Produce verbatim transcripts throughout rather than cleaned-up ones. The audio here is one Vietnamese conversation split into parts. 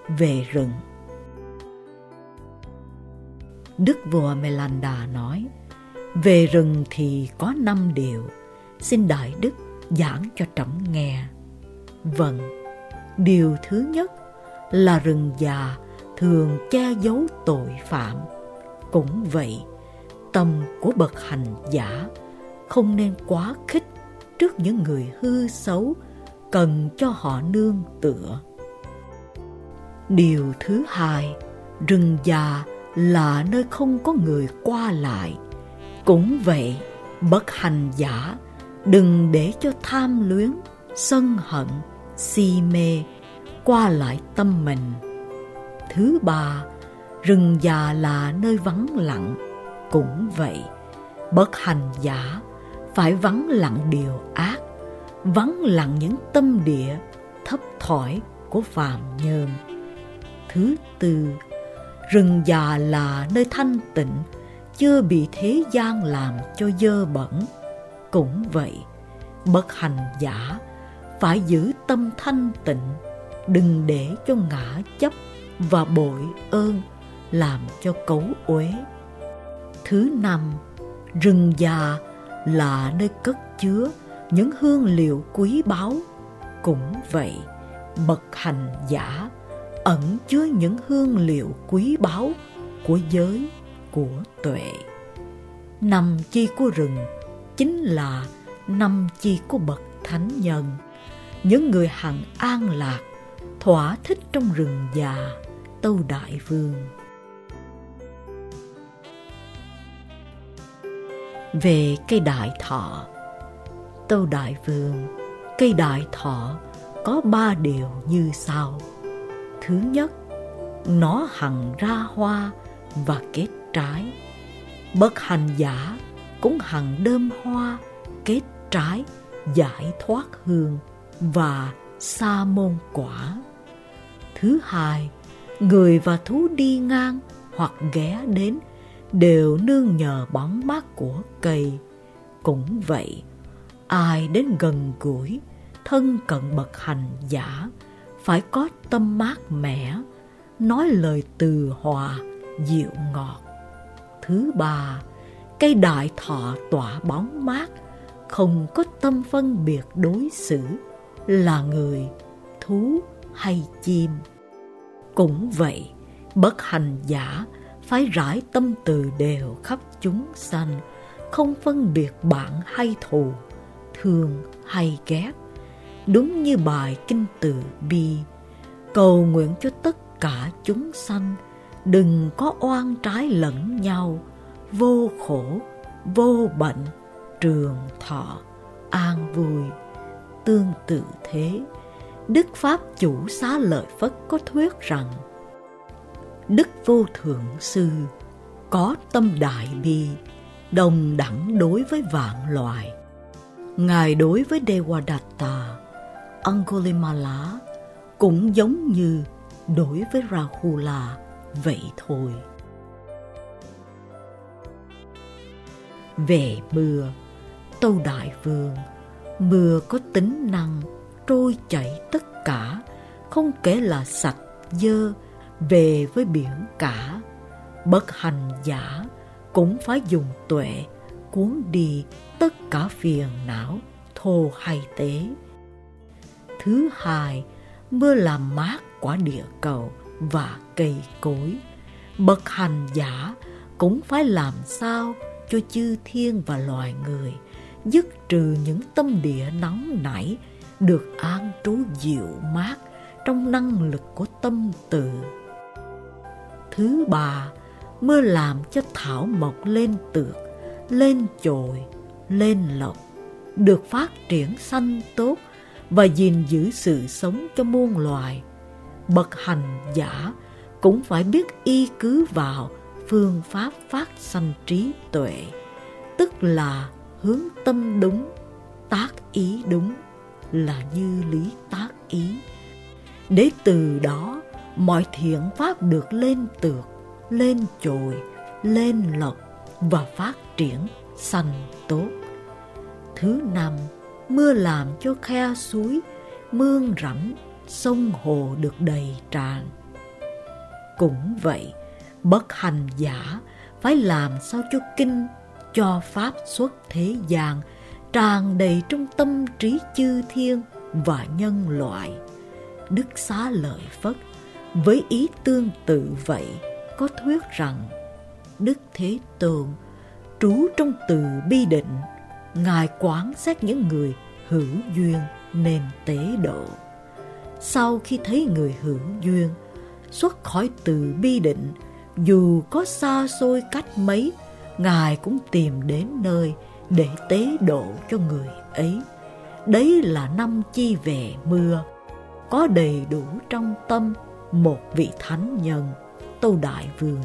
về rừng. Đức vua Melanda nói, về rừng thì có năm điều, xin Đại Đức giảng cho trẫm nghe. Vâng, điều thứ nhất là rừng già thường che giấu tội phạm. Cũng vậy, tâm của bậc hành giả không nên quá khích trước những người hư xấu, cần cho họ nương tựa. Điều thứ hai, rừng già là nơi không có người qua lại. Cũng vậy, bậc hành giả đừng để cho tham luyến, sân hận, si mê qua lại tâm mình. Thứ ba, rừng già là nơi vắng lặng. Cũng vậy, bậc hành giả phải vắng lặng điều ác, vắng lặng những tâm địa thấp thỏi của phàm nhân. Thứ tư, rừng già là nơi thanh tịnh, chưa bị thế gian làm cho dơ bẩn. Cũng vậy, bậc hành giả phải giữ tâm thanh tịnh, đừng để cho ngã chấp và bội ơn làm cho cấu uế. Thứ năm, rừng già là nơi cất chứa những hương liệu quý báu. Cũng vậy, bậc hành giả ẩn chứa những hương liệu quý báu của giới, của tuệ. Năm chi của rừng chính là năm chi của bậc thánh nhân, những người hằng an lạc, thỏa thích trong rừng già, Tâu Đại Vương. Về cây đại thọ, Tâu Đại Vương, cây đại thọ có ba điều như sau. Thứ nhất, nó hằng ra hoa và kết trái. Bậc hành giả cũng hằng đơm hoa, kết trái, giải thoát hương và sa môn quả. Thứ hai, người và thú đi ngang hoặc ghé đến đều nương nhờ bóng mát của cây. Cũng vậy, ai đến gần gũi, thân cận bậc hành giả phải có tâm mát mẻ, nói lời từ hòa, dịu ngọt. Thứ ba, cây đại thọ tỏa bóng mát, không có tâm phân biệt đối xử là người, thú hay chim. Cũng vậy, bậc hành giả phải rải tâm từ đều khắp chúng sanh, không phân biệt bạn hay thù, thương hay ghét. Đúng như bài kinh từ bi, cầu nguyện cho tất cả chúng sanh đừng có oan trái lẫn nhau, vô khổ, vô bệnh, trường thọ, an vui. Tương tự thế, Đức Pháp Chủ Xá Lợi Phất có thuyết rằng, Đức Vô Thượng Sư có tâm đại bi, đồng đẳng đối với vạn loài. Ngài đối với Devadatta, Angulimala cũng giống như đối với Rahula vậy thôi. Về mưa, Tâu Đại Vương, mưa có tính năng trôi chảy tất cả, không kể là sạch, dơ, về với biển cả. Bậc hành giả cũng phải dùng tuệ cuốn đi tất cả phiền não, thô hay tế. Thứ hai, mưa làm mát quả địa cầu và cây cối. Bậc hành giả cũng phải làm sao cho chư thiên và loài người dứt trừ những tâm địa nóng nảy, được an trú dịu mát trong năng lực của tâm từ. Thứ ba, mưa làm cho thảo mộc lên tược, lên chồi, lên lộc, được phát triển xanh tốt và gìn giữ sự sống cho muôn loài. Bậc hành giả cũng phải biết y cứ vào phương pháp phát sanh trí tuệ, tức là hướng tâm đúng, tác ý đúng, là như lý tác ý, để từ đó mọi thiện pháp được lên tược, lên chồi, lên lộc và phát triển xanh tốt. Thứ năm, mưa làm cho khe suối, mương rãnh, sông hồ được đầy tràn. Cũng vậy, bậc hành giả phải làm sao cho kinh, cho pháp xuất thế gian tràn đầy trong tâm trí chư thiên và nhân loại. Đức Xá Lợi Phất với ý tương tự vậy có thuyết rằng Đức Thế Tôn trú trong từ bi định, Ngài quán xét những người hữu duyên nên tế độ. Sau khi thấy người hữu duyên xuất khỏi từ bi định, dù có xa xôi cách mấy, Ngài cũng tìm đến nơi để tế độ cho người ấy. Đấy là năm chi về mưa, có đầy đủ trong tâm một vị thánh nhân, Tâu Đại Vương.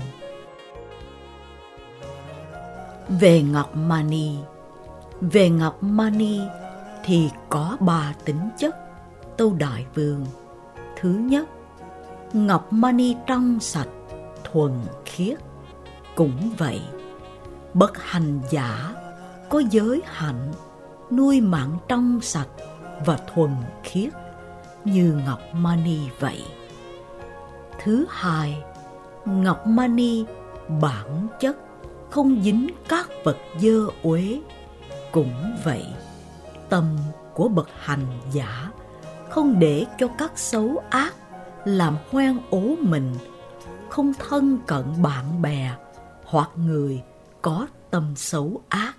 Về Ngọc Mani, về Ngọc Mani thì có ba tính chất, Tâu Đại Vương. Thứ nhất, Ngọc Mani trong sạch, thuần khiết. Cũng vậy, bậc hành giả có giới hạnh nuôi mạng trong sạch và thuần khiết như Ngọc Mani vậy. Thứ hai, Ngọc Mani bản chất không dính các vật dơ uế. Cũng vậy, tâm của bậc hành giả không để cho các xấu ác làm hoen ố mình, không thân cận bạn bè hoặc người có tâm xấu ác.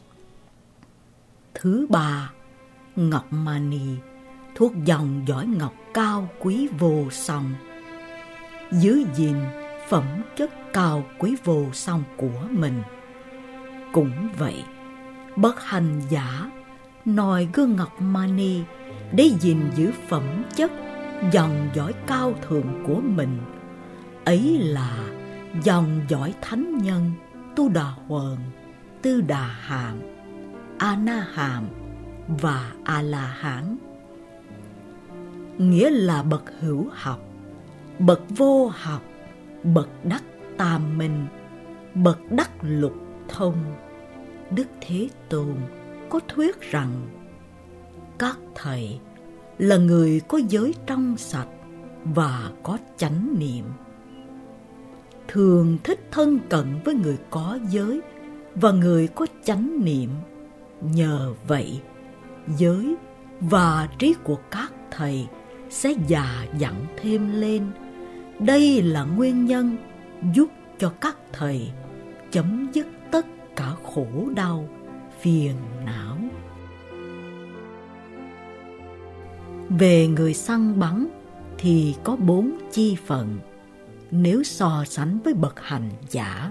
Thứ ba, Ngọc Mani thuộc dòng dõi ngọc cao quý vô song, giữ gìn phẩm chất cao quý vô song của mình. Cũng vậy, bậc hành giả noi gương Ngọc Mani để gìn giữ phẩm chất dòng dõi cao thượng của mình. Ấy là dòng dõi thánh nhân Tu Đà Huần, Tư Đà Hàm, A Na Hàm và A La Hán. Nghĩa là bậc hữu học, bậc vô học, bậc đắc tam minh, bậc đắc lục thông. Đức Thế Tôn có thuyết rằng các thầy là người có giới trong sạch và có chánh niệm, thường thích thân cận với người có giới và người có chánh niệm. Nhờ vậy, giới và trí của các thầy sẽ già dặn thêm lên. Đây là nguyên nhân giúp cho các thầy chấm dứt tất cả khổ đau, phiền não. Về người săn bắn thì có bốn chi phận. Nếu so sánh với bậc hành giả,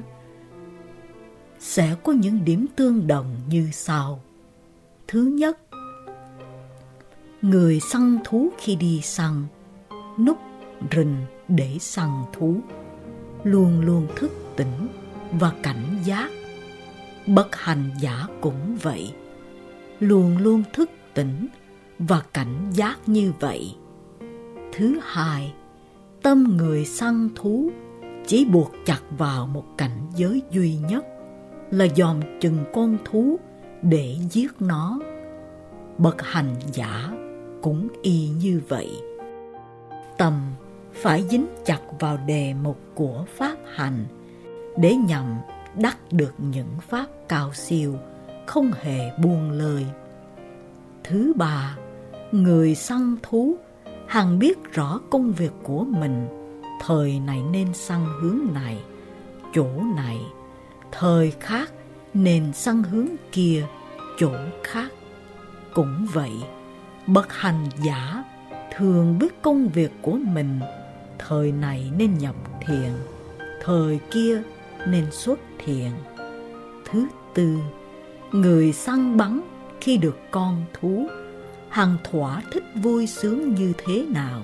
sẽ có những điểm tương đồng như sau. Thứ nhất, người săn thú khi đi săn, núp rình để săn thú, luôn luôn thức tỉnh và cảnh giác. Bậc hành giả cũng vậy, luôn luôn thức tỉnh và cảnh giác như vậy. Thứ hai, tâm người săn thú chỉ buộc chặt vào một cảnh giới duy nhất là dòm chừng con thú để giết nó. Bậc hành giả cũng y như vậy. Tâm phải dính chặt vào đề mục của pháp hành để nhằm đắc được những pháp cao siêu, không hề buông lơi. Thứ ba, người săn thú hằng biết rõ công việc của mình, thời này nên săn hướng này, chỗ này, thời khác nên săn hướng kia, chỗ khác. Cũng vậy, bậc hành giả thường biết công việc của mình, thời này nên nhập thiền, thời kia nên xuất thiền. Thứ tư, người săn bắn khi được con thú hằng thỏa thích vui sướng như thế nào.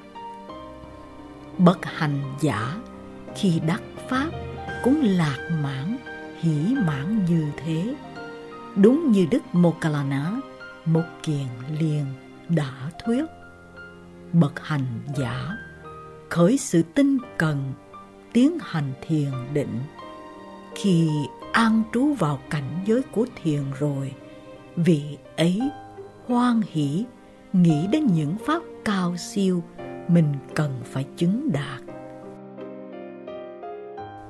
Bậc hành giả khi đắc pháp cũng lạc mãn, hỷ mãn như thế. Đúng như Đức Moggallana Một Kiền Liên đã thuyết, bậc hành giả khởi sự tinh cần, tiến hành thiền định. Khi an trú vào cảnh giới của thiền rồi, vị ấy hoan hỷ nghĩ đến những pháp cao siêu mình cần phải chứng đạt.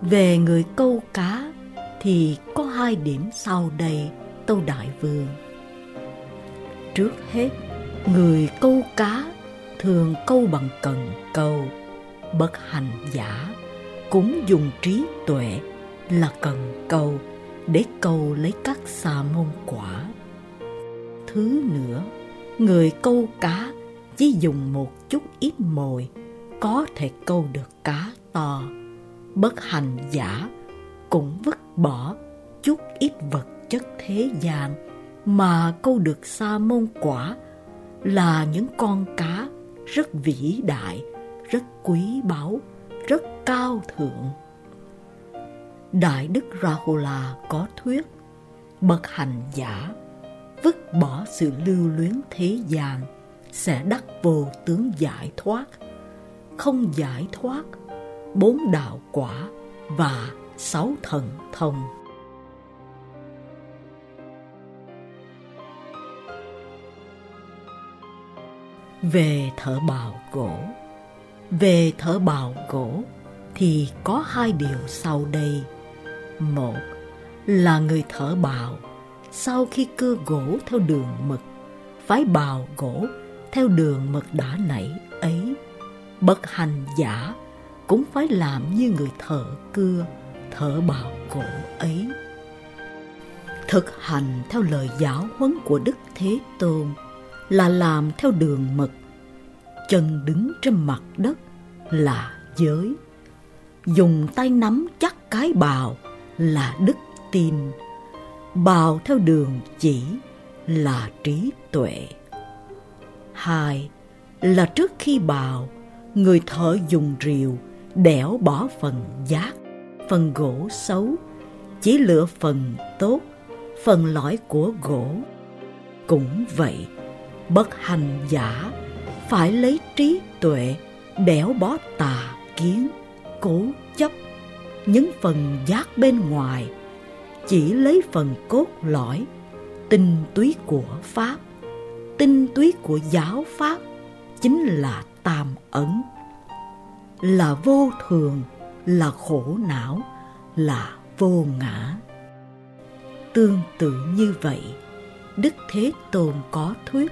Về người câu cá thì có hai điểm sau đây, tâu đại vương. Trước hết, người câu cá thường câu bằng cần câu, bậc hành giả cũng dùng trí tuệ là cần câu để câu lấy các xà môn quả. Thứ nữa, người câu cá chỉ dùng một chút ít mồi có thể câu được cá to. Bất hành giả cũng vứt bỏ chút ít vật chất thế gian mà câu được sa môn quả, là những con cá rất vĩ đại, rất quý báu, rất cao thượng. Đại đức Rahula có thuyết, bậc hành giả vứt bỏ sự lưu luyến thế gian sẽ đắc vô tướng giải thoát, không giải thoát bốn đạo quả và sáu thần thông. Về thợ bào gỗ, về thợ bào gỗ thì có hai điều sau đây. Một là người thợ bào sau khi cưa gỗ theo đường mực phải bào gỗ theo đường mực đã nảy ấy. Bậc hành giả cũng phải làm như người thợ cưa, thợ bào gỗ ấy. Thực hành theo lời giáo huấn của Đức Thế Tôn là làm theo đường mực. Chân đứng trên mặt đất là giới. Dùng tay nắm chắc cái bào là đức tin. Bào theo đường chỉ là trí tuệ. Hai là trước khi bào, người thợ dùng rìu đẽo bỏ phần giác, phần gỗ xấu, chỉ lựa phần tốt, phần lõi của gỗ. Cũng vậy, bậc hành giả phải lấy trí tuệ đẽo bỏ tà kiến, cố chấp, những phần giác bên ngoài, chỉ lấy phần cốt lõi, tinh túy của Pháp. Tinh túy của giáo Pháp chính là tam ấn, là vô thường, là khổ não, là vô ngã. Tương tự như vậy, Đức Thế Tôn có thuyết,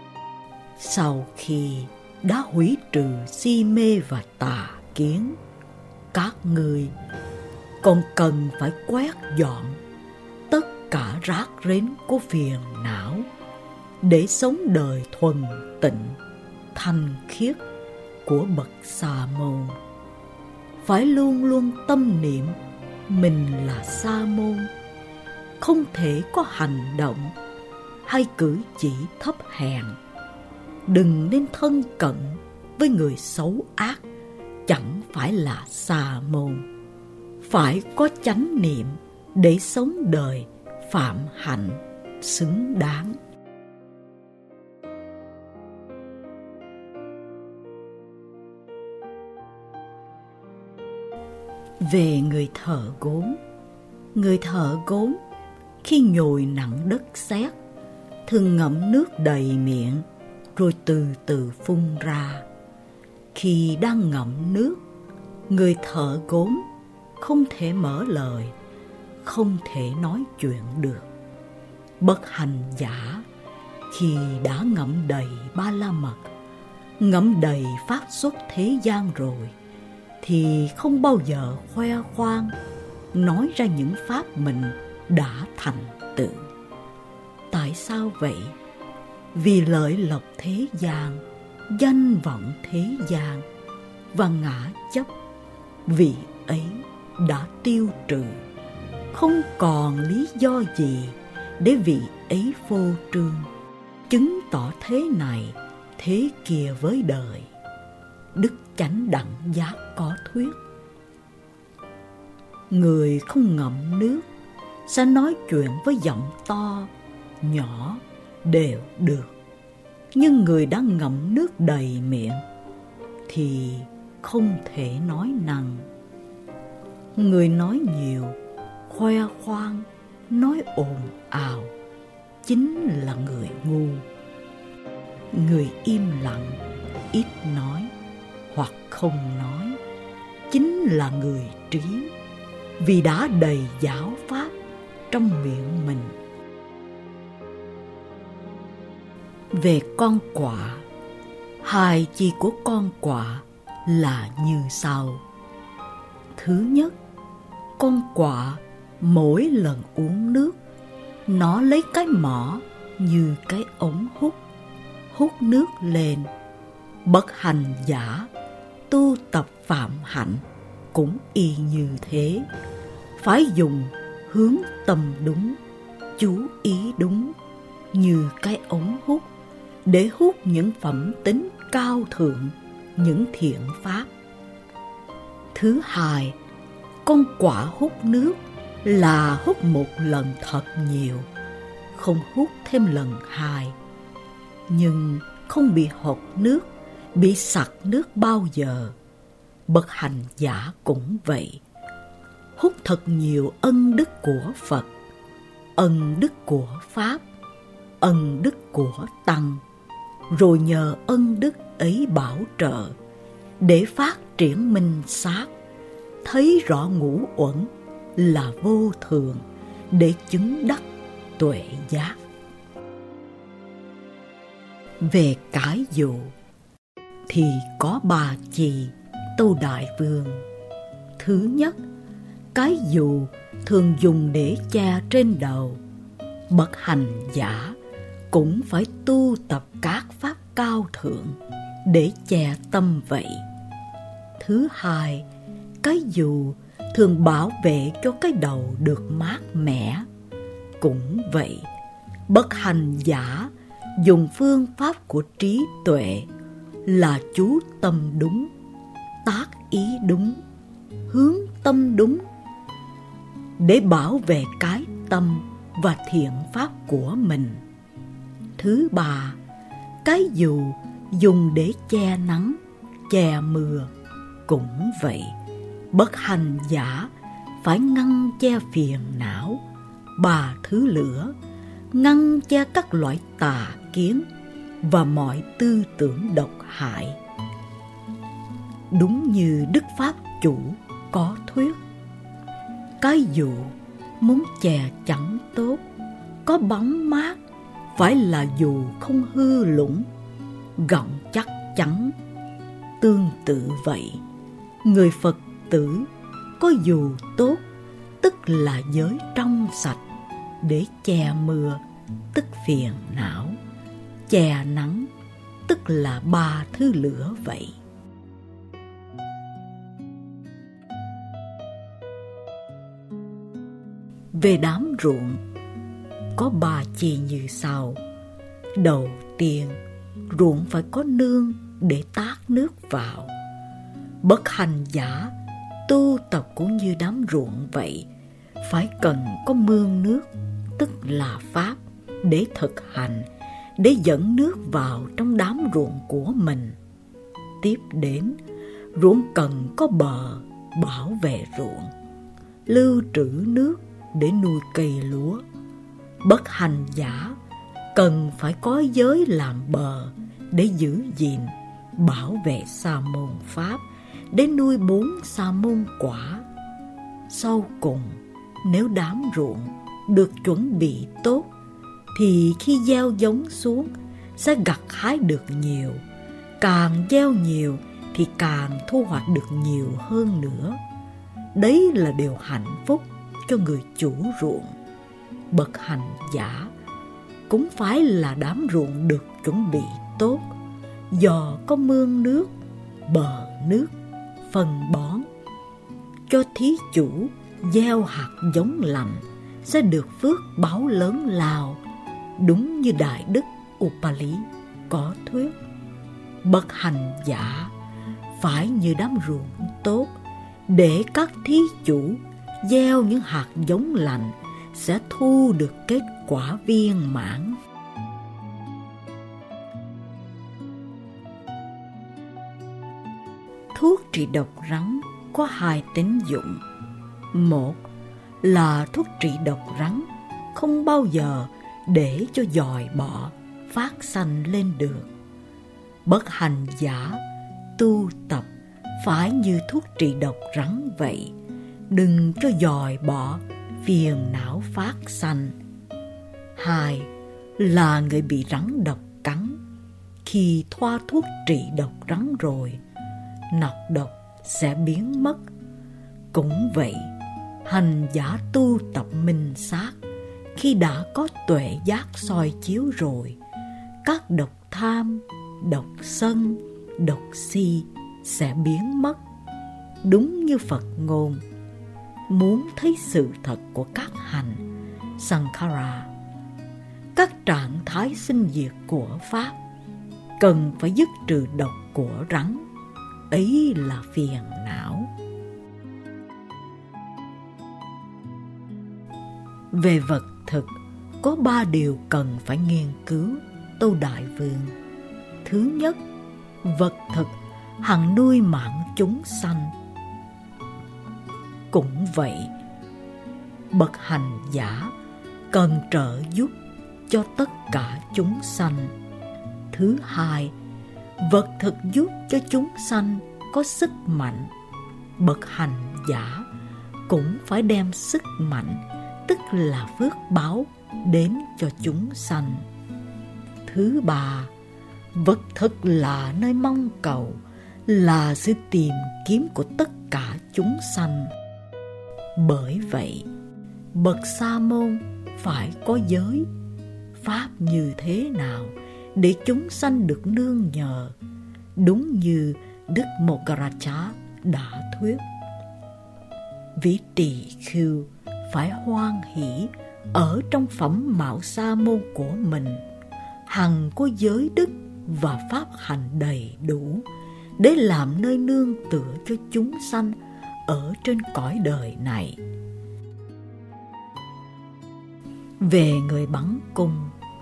sau khi đã hủy trừ si mê và tà kiến, các ngươi còn cần phải quét dọn tất cả rác rến của phiền não để sống đời thuần tịnh, thanh khiết của bậc sa môn. Phải luôn luôn tâm niệm mình là sa môn, không thể có hành động hay cử chỉ thấp hèn. Đừng nên thân cận với người xấu ác, chẳng phải là sa môn. Phải có chánh niệm để sống đời phạm hạnh xứng đáng. Về người thợ gốm, người thợ gốm khi nhồi nặng đất sét thường ngậm nước đầy miệng rồi từ từ phun ra. Khi đang ngậm nước, người thợ gốm không thể mở lời, không thể nói chuyện được. Bậc hành giả khi đã ngậm đầy ba la mật, ngậm đầy pháp xuất thế gian rồi, thì không bao giờ khoe khoang nói ra những pháp mình đã thành tựu. Tại sao vậy? Vì lợi lộc thế gian, danh vọng thế gian và ngã chấp, vị ấy đã tiêu trừ, không còn lý do gì để vị ấy phô trương, chứng tỏ thế này thế kia với đời. Đức Chánh Đẳng Giác có thuyết, người không ngậm nước sẽ nói chuyện với giọng to, nhỏ đều được, nhưng người đã ngậm nước đầy miệng thì không thể nói năng. Người nói nhiều, khoe khoang, nói ồn ào chính là người ngu. Người im lặng, ít nói hoặc không nói chính là người trí, vì đã đầy giáo pháp trong miệng mình. Về con quạ, hai chi của con quạ là như sau. Thứ nhất, con quạ mỗi lần uống nước, nó lấy cái mỏ như cái ống hút, hút nước lên. Bậc hành giả tu tập phạm hạnh cũng y như thế, phải dùng hướng tâm đúng, chú ý đúng như cái ống hút để hút những phẩm tính cao thượng, những thiện pháp. Thứ hai, con quạ hút nước là hút một lần thật nhiều, không hút thêm lần hai. Nhưng không bị hột nước, bị sặc nước bao giờ. Bậc hành giả cũng vậy, hút thật nhiều ân đức của Phật, ân đức của Pháp, ân đức của Tăng, rồi nhờ ân đức ấy bảo trợ để phát triển minh sát, thấy rõ ngũ uẩn là vô thường, để chứng đắc tuệ giác. Về cái dụ thì có ba chi, Tâu Đại Vương. Thứ nhất, cái dù thường dùng để che trên đầu. Bậc hành giả cũng phải tu tập các pháp cao thượng để che tâm vậy. Thứ hai, cái dù thường bảo vệ cho cái đầu được mát mẻ. Cũng vậy, bậc hành giả dùng phương pháp của trí tuệ là chú tâm đúng, tác ý đúng, hướng tâm đúng để bảo vệ cái tâm và thiện pháp của mình. Thứ ba, cái dù dùng để che nắng, che mưa. Cũng vậy, bậc hành giả phải ngăn che phiền não, ba thứ lửa, ngăn che các loại tà kiến và mọi tư tưởng độc hại. Đúng như Đức Pháp Chủ có thuyết, cái dù muốn che chắn tốt, có bóng mát, phải là dù không hư lũng, gọng chắc chắn. Tương tự vậy, người Phật tử có dù tốt, tức là giới trong sạch, để che mưa, tức phiền não, che nắng, tức là ba thứ lửa vậy. Về đám ruộng, có ba chi như sau. Đầu tiên, ruộng phải có nương để tát nước vào. Bậc hành giả tu tập cũng như đám ruộng vậy, phải cần có mương nước, tức là pháp, để thực hành, để dẫn nước vào trong đám ruộng của mình. Tiếp đến, ruộng cần có bờ bảo vệ ruộng, lưu trữ nước để nuôi cây lúa. Bậc hành giả cần phải có giới làm bờ để giữ gìn, bảo vệ sa môn pháp, để nuôi bốn sa môn quả. Sau cùng, nếu đám ruộng được chuẩn bị tốt, thì khi gieo giống xuống sẽ gặt hái được nhiều. Càng gieo nhiều thì càng thu hoạch được nhiều hơn nữa. Đấy là điều hạnh phúc cho người chủ ruộng. Bậc hành giả cũng phải là đám ruộng được chuẩn bị tốt, do có mương nước, bờ nước, phân bón. Cho thí chủ gieo hạt giống lành sẽ được phước báu lớn lao, đúng như Đại Đức Upali có thuyết. Bậc hành giả phải như đám ruộng tốt, để các thí chủ gieo những hạt giống lành sẽ thu được kết quả viên mãn. Thuốc trị độc rắn có hai tính dụng. Một là thuốc trị độc rắn không bao giờ để cho giòi bọ phát sanh lên được. Bậc hành giả tu tập phải như thuốc trị độc rắn vậy, đừng cho dòi bỏ phiền não phát sanh. Hai là người bị rắn độc cắn. Khi thoa thuốc trị độc rắn rồi, nọc độc sẽ biến mất. Cũng vậy, hành giả tu tập minh sát, khi đã có tuệ giác soi chiếu rồi, các độc tham, độc sân, độc si sẽ biến mất. Đúng như Phật ngôn, muốn thấy sự thật của các hành Sankhara, các trạng thái sinh diệt của Pháp, cần phải dứt trừ độc của rắn, ấy là phiền não. Về vật thực, có ba điều cần phải nghiên cứu, Tâu Đại Vương. Thứ nhất, vật thực hằng nuôi mạng chúng sanh. Cũng vậy, bậc hành giả cần trợ giúp cho tất cả chúng sanh. Thứ hai, vật thực giúp cho chúng sanh có sức mạnh. Bậc hành giả cũng phải đem sức mạnh, tức là phước báo, đến cho chúng sanh. Thứ ba, vật thực là nơi mong cầu, là sự tìm kiếm của tất cả chúng sanh. Bởi vậy, bậc sa môn phải có giới, pháp như thế nào để chúng sanh được nương nhờ, đúng như Đức Mogaracha đã thuyết. Vị tỳ khưu phải hoan hỷ ở trong phẩm mạo sa môn của mình, hằng có giới đức và pháp hành đầy đủ, để làm nơi nương tựa cho chúng sanh ở trên cõi đời này. Về người bắn cung,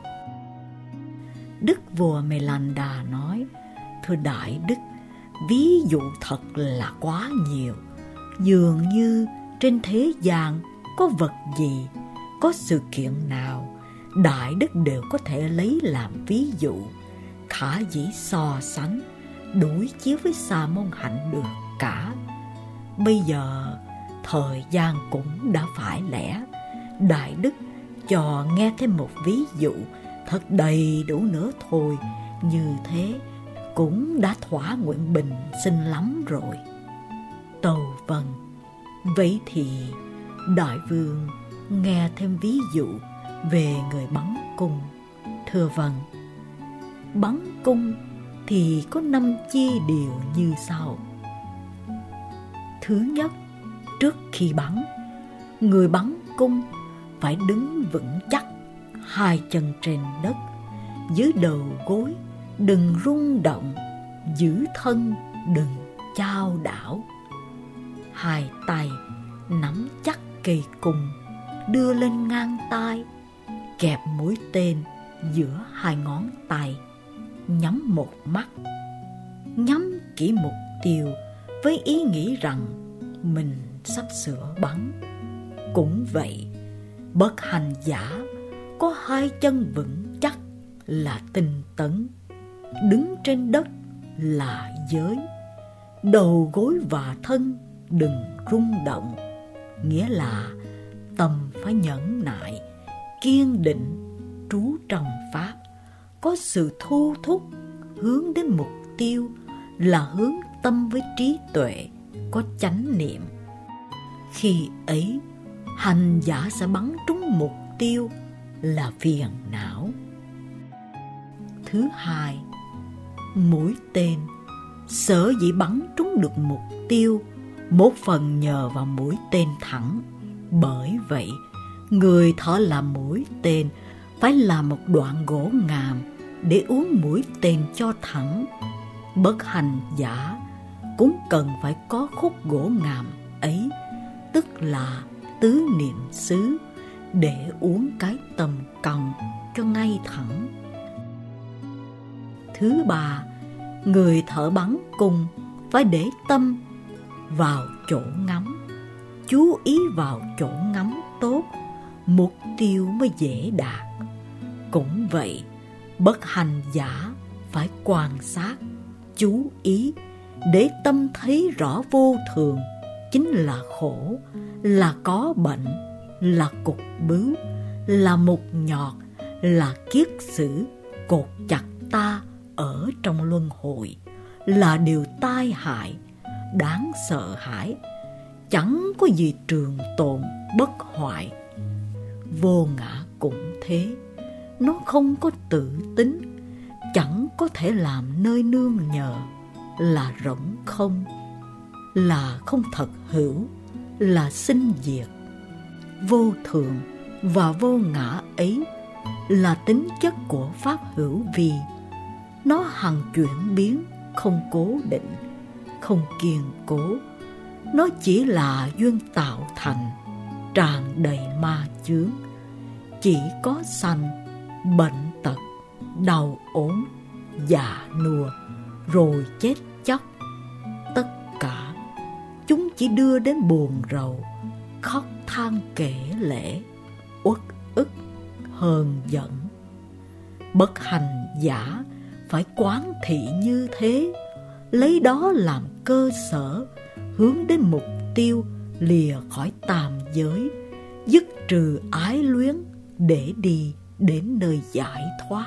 Đức vua Melanda nói: thưa Đại Đức, ví dụ thật là quá nhiều. Dường như trên thế gian có vật gì, có sự kiện nào, Đại Đức đều có thể lấy làm ví dụ, khả dĩ so sánh, đối chiếu với sa môn hạnh được cả. Bây giờ thời gian cũng đã phải lẽ, Đại Đức cho nghe thêm một ví dụ thật đầy đủ nữa thôi, như thế cũng đã thỏa nguyện bình sinh lắm rồi. Tâu vâng, vậy thì Đại Vương nghe thêm ví dụ về người bắn cung. Thưa vâng, bắn cung thì có năm chi điều như sau. Thứ nhất, trước khi bắn, người bắn cung phải đứng vững chắc, hai chân trên đất, dưới đầu gối đừng rung động, giữ thân đừng chao đảo. Hai tay nắm chắc cây cung, đưa lên ngang tai, kẹp mũi tên giữa hai ngón tay, nhắm một mắt, nhắm kỹ mục tiêu với ý nghĩ rằng mình sắp sửa bắn. Cũng vậy, bậc hành giả có hai chân vững chắc là tinh tấn, đứng trên đất là giới, đầu gối và thân đừng rung động, nghĩa là tâm phải nhẫn nại, kiên định, trú trong pháp, có sự thu thúc hướng đến mục tiêu, là hướng tâm với trí tuệ, có chánh niệm. Khi ấy, hành giả sẽ bắn trúng mục tiêu là phiền não. Thứ hai, mũi tên sở dĩ bắn trúng được mục tiêu, một phần nhờ vào mũi tên thẳng. Bởi vậy, người thợ làm mũi tên phải làm một đoạn gỗ ngàm để uốn mũi tên cho thẳng. Bậc hành giả cũng cần phải có khúc gỗ ngàm ấy, tức là tứ niệm xứ, để uốn cái tầm còng cho ngay thẳng. Thứ ba, người thợ bắn cung phải để tâm vào chỗ ngắm, chú ý vào chỗ ngắm tốt, mục tiêu mới dễ đạt. Cũng vậy, bậc hành giả phải quan sát, chú ý, để tâm thấy rõ vô thường, chính là khổ, là có bệnh, là cục bướu, là mục nhọt, là kiết sử cột chặt ta ở trong luân hồi, là điều tai hại, đáng sợ hãi, chẳng có gì trường tồn bất hoại. Vô ngã cũng thế, nó không có tự tính, chẳng có thể làm nơi nương nhờ, là rỗng không, là không thật hữu, là sinh diệt. Vô thường và vô ngã ấy là tính chất của pháp hữu vi. Nó hằng chuyển biến, không cố định, không kiên cố. Nó chỉ là duyên tạo thành, tràn đầy ma chướng. Chỉ có sanh, bệnh tật, đau ốm, già nua, rồi chết chóc. Tất cả chúng chỉ đưa đến buồn rầu, khóc than kể lể, uất ức, hờn giận. Bất hành giả phải quán thị như thế, lấy đó làm cơ sở, hướng đến mục tiêu lìa khỏi tam giới, dứt trừ ái luyến để đi đến nơi giải thoát.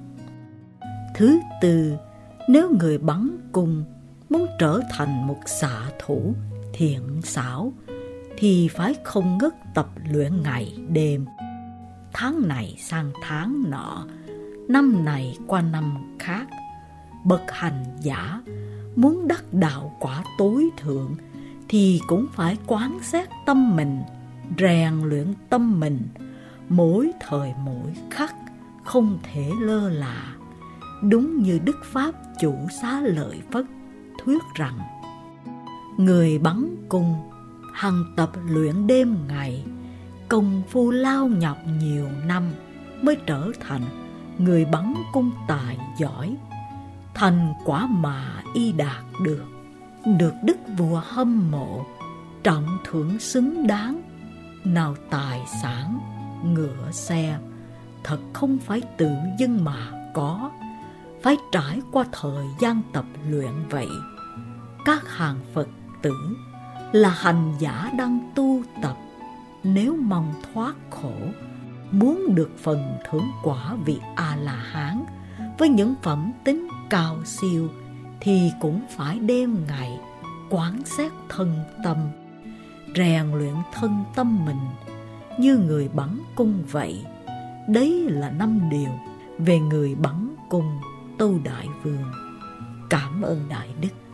Thứ tư, nếu người bắn cung muốn trở thành một xạ thủ thiện xảo thì phải không ngớt tập luyện ngày đêm, tháng này sang tháng nọ, năm này qua năm khác. Bậc hành giả muốn đắc đạo quả tối thượng thì cũng phải quán xét tâm mình, rèn luyện tâm mình, mỗi thời mỗi khắc, không thể lơ là. Đúng như Đức Pháp Chủ Xá Lợi Phất thuyết rằng: người bắn cung hằng tập luyện đêm ngày, công phu lao nhọc nhiều năm mới trở thành người bắn cung tài giỏi. Thành quả mà y đạt được, được đức vua hâm mộ, trọng thưởng xứng đáng. Nào tài sản, ngựa xe, thật không phải tự dưng mà có, phải trải qua thời gian tập luyện vậy. Các hàng Phật tử là hành giả đang tu tập, nếu mong thoát khổ, muốn được phần thưởng quả vị A-la-hán với những phẩm tính cao siêu, thì cũng phải đêm ngày quán xét thân tâm, rèn luyện thân tâm mình như người bắn cung vậy. Đấy là năm điều về người bắn cung Tâu Đại Vương. Cảm ơn Đại Đức.